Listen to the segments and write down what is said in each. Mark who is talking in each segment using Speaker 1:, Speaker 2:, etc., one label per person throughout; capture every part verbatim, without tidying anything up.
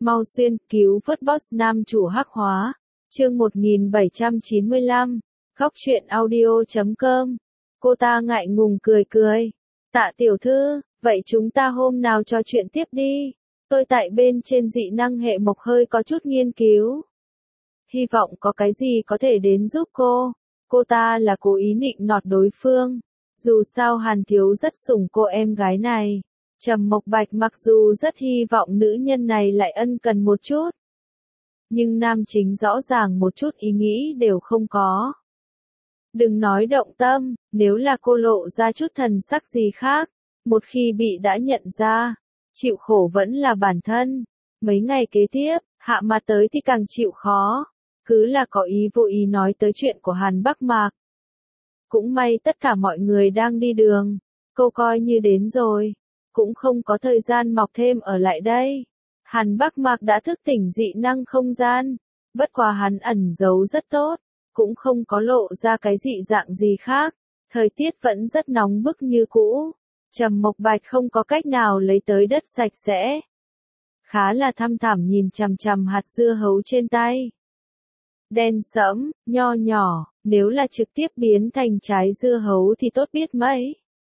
Speaker 1: Mau xuyên cứu vớt boss nam chủ hắc hóa. Chương một nghìn bảy trăm chín mươi lăm. Góc truyện audio chấm com. Cô ta ngại ngùng cười cười. Tạ tiểu thư, vậy chúng ta hôm nào trò chuyện tiếp đi. Tôi tại bên trên dị năng hệ mộc hơi có chút nghiên cứu. Hy vọng có cái gì có thể đến giúp cô. Cô ta là cố ý nịnh nọt đối phương. Dù sao Hàn Thiếu rất sủng cô em gái này. Trầm Mộc Bạch mặc dù rất hy vọng nữ nhân này lại ân cần một chút. Nhưng nam chính rõ ràng một chút ý nghĩ đều không có. Đừng nói động tâm, nếu là cô lộ ra chút thần sắc gì khác, một khi bị đã nhận ra, chịu khổ vẫn là bản thân. Mấy ngày kế tiếp, Hạ Mặt tới thì càng chịu khó, cứ là có ý vô ý nói tới chuyện của Hàn Bắc Mạc. Cũng may tất cả mọi người đang đi đường, cô coi như đến rồi, cũng không có thời gian mọc thêm ở lại đây. Hàn Bắc Mạc đã thức tỉnh dị năng không gian, bất quá hắn ẩn giấu rất tốt, cũng không có lộ ra cái dị dạng gì khác, thời tiết vẫn rất nóng bức như cũ. Trầm Mộc Bạch không có cách nào lấy tới đất sạch sẽ. Khá là thăm thẳm nhìn chằm chằm hạt dưa hấu trên tay. Đen sẫm, nho nhỏ, nếu là trực tiếp biến thành trái dưa hấu thì tốt biết mấy.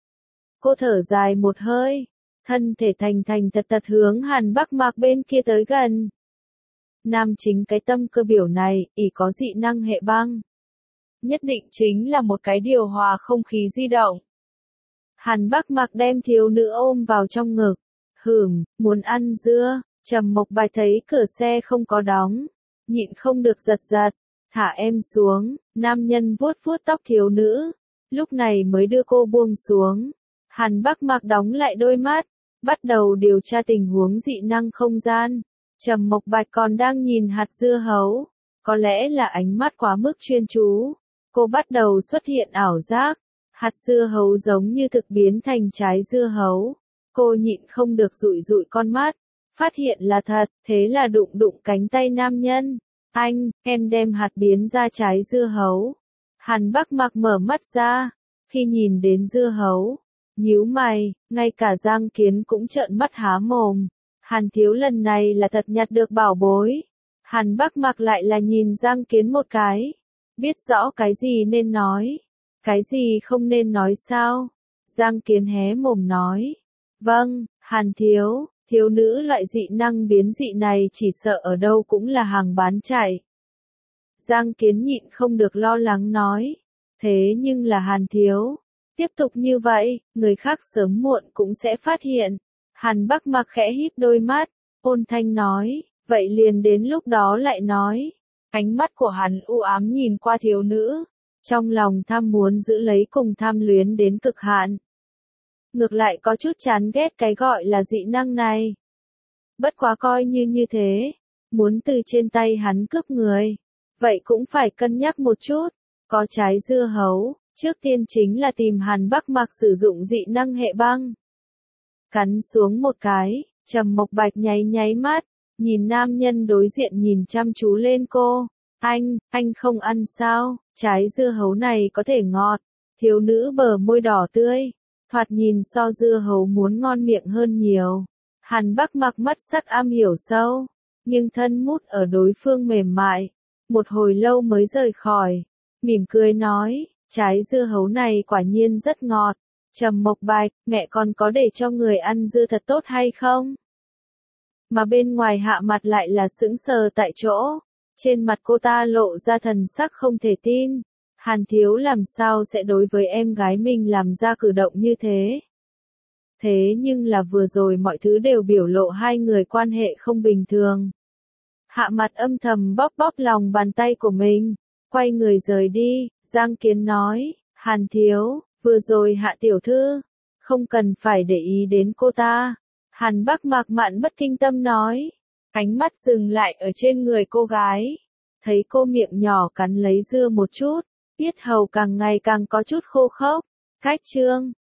Speaker 1: Cô thở dài một hơi, thân thể thành thành thật thật hướng Hàn Bắc Mạc bên kia tới gần. Nam chính cái tâm cơ biểu này, ỷ có dị năng hệ băng. Nhất định chính là một cái điều hòa không khí di động. Hàn Bắc Mạc đem thiếu nữ ôm vào trong ngực. Hửm, muốn ăn dưa. Trầm Mộc Bạch thấy cửa xe không có đóng, nhịn không được giật giật. Thả em xuống. Nam nhân vuốt vuốt tóc thiếu nữ, lúc này mới đưa cô buông xuống. Hàn Bắc Mạc đóng lại đôi mắt, bắt đầu điều tra tình huống dị năng không gian. Trầm Mộc Bạch còn đang nhìn hạt dưa hấu, có lẽ là ánh mắt quá mức chuyên chú, cô bắt đầu xuất hiện ảo giác, hạt dưa hấu giống như thực biến thành trái dưa hấu. Cô nhịn không được dụi dụi con mắt, phát hiện là thật, thế là đụng đụng cánh tay nam nhân. Anh, em đem hạt biến ra trái dưa hấu. Hàn Bắc Mạc mở mắt ra, khi nhìn đến dưa hấu, nhíu mày, ngay cả Giang Kiến cũng trợn mắt há mồm. Hàn Thiếu lần này là thật nhặt được bảo bối. Hàn Bắc Mạc lại là nhìn Giang Kiến một cái, biết rõ cái gì nên nói, cái gì không nên nói sao. Giang Kiến hé mồm nói, vâng, Hàn Thiếu, thiếu nữ loại dị năng biến dị này chỉ sợ ở đâu cũng là hàng bán chạy. Giang Kiến nhịn không được lo lắng nói, thế nhưng là Hàn Thiếu, tiếp tục như vậy, người khác sớm muộn cũng sẽ phát hiện. Hàn Bắc Mạc khẽ híp đôi mắt, ôn thanh nói, vậy liền đến lúc đó lại nói. Ánh mắt của hắn u ám nhìn qua thiếu nữ, trong lòng tham muốn giữ lấy cùng tham luyến đến cực hạn. Ngược lại có chút chán ghét cái gọi là dị năng này. Bất quá coi như như thế, muốn từ trên tay hắn cướp người, vậy cũng phải cân nhắc một chút. Có trái dưa hấu, trước tiên chính là tìm Hàn Bắc Mạc sử dụng dị năng hệ băng. Cắn xuống một cái, Trầm Mộc Bạch nháy nháy mắt, nhìn nam nhân đối diện nhìn chăm chú lên cô. Anh, anh không ăn sao, trái dưa hấu này có thể ngọt. Thiếu nữ bờ môi đỏ tươi, thoạt nhìn so dưa hấu muốn ngon miệng hơn nhiều. Hàn Bắc Mạc mắt sắc am hiểu sâu, nhưng thân mút ở đối phương mềm mại. Một hồi lâu mới rời khỏi, mỉm cười nói, trái dưa hấu này quả nhiên rất ngọt. Trầm Mộc Bạch, mẹ còn có để cho người ăn dưa thật tốt hay không? Mà bên ngoài Hạ Mặt lại là sững sờ tại chỗ. Trên mặt cô ta lộ ra thần sắc không thể tin. Hàn Thiếu làm sao sẽ đối với em gái mình làm ra cử động như thế? Thế nhưng là vừa rồi mọi thứ đều biểu lộ hai người quan hệ không bình thường. Hạ Mặt âm thầm bóp bóp lòng bàn tay của mình, quay người rời đi. Giang Kiến nói, Hàn Thiếu, vừa rồi Hạ tiểu thư, không cần phải để ý đến cô ta. Hàn Bắc Mạc mạn bất kinh tâm nói, ánh mắt dừng lại ở trên người cô gái. Thấy cô miệng nhỏ cắn lấy dưa một chút, yết hầu càng ngày càng có chút khô khốc. Cách chương